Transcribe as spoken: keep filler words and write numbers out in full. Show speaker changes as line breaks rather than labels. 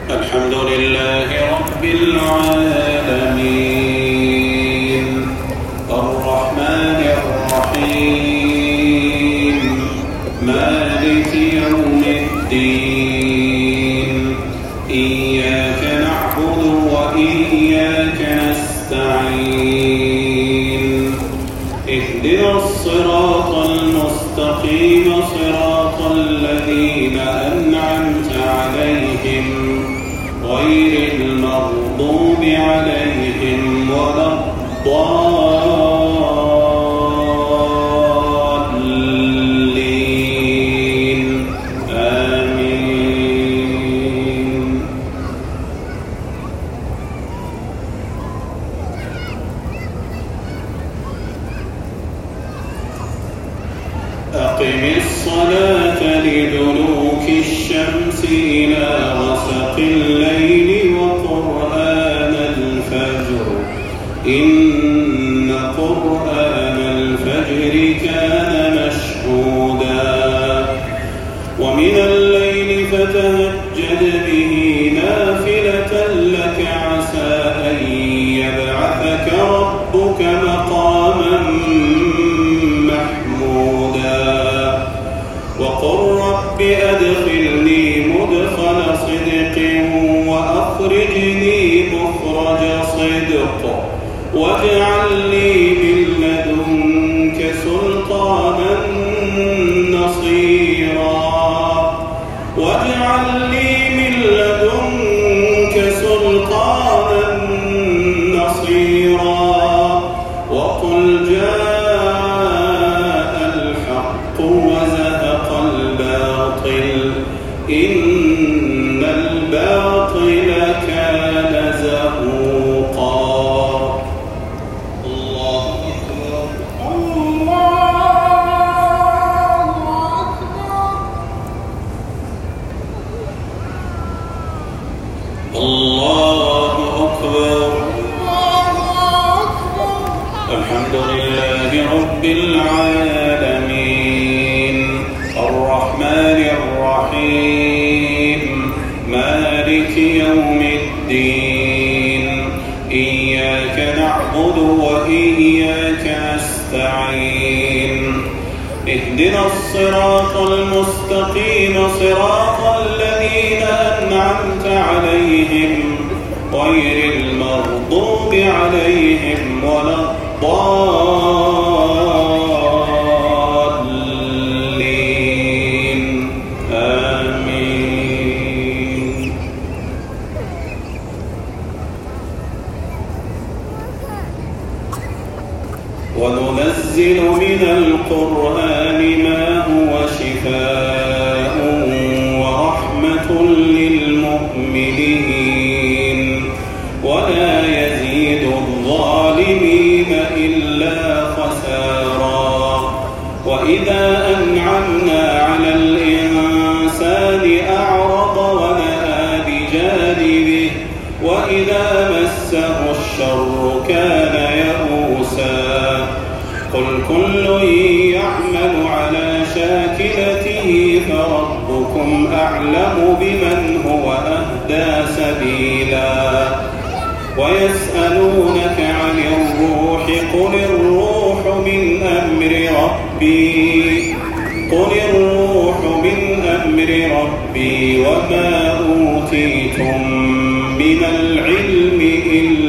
الحمد لله رب العالمين الرحمن الرحيم مالك يوم الدين إياك نعبد وإياك نستعين اهدنا الصراط المستقيم صراط الذين أنعمت عليهم غير المغضوب عليهم ولا الضالين آمين. أقم الصلاة لدلوك الشمس إلى غسق الليل وقرآن الفجر إن قرآن الفجر كان مشهودا ومن الليل فتهجد به نافلة لك عسى أن يبعثك ربك مقاما محمودا وقل رب أدخلني مدخل صدق وأخرجني مخرج صدق واجعل لي من لدنك سلطانا نصيرا واجعل لي من لدنك سلطانا نصيرا وقل جاء الحق وزهق الباطل إن الباطل كان زهوقا. الله أكبر الله أكبر الحمد لله رب العالمين الرحمن الرحيم مالك يوم الدين إياك نعبد وإياك نستعين اهدنا الصراط المستقيم صراط الذين أنعمت عليهم غير المغضوب عليهم ولا الضالين آمين. وننزل من القرآن ما هو شفاء ورحمة للمؤمنين ولا يزيد الظالمين إلا خسارا وإذا أنعمنا على الإنسان أعرض ونأى بجانبه وإذا مسه الشر كان يئوسا قل كل يعمل على شاكلته فربكم أعلم بمن هو أهدى سبيلا ويسألونك عن الروح قل الروح من أمر ربي قل الروح من أمر ربي وما أوتيتم من العلم إلا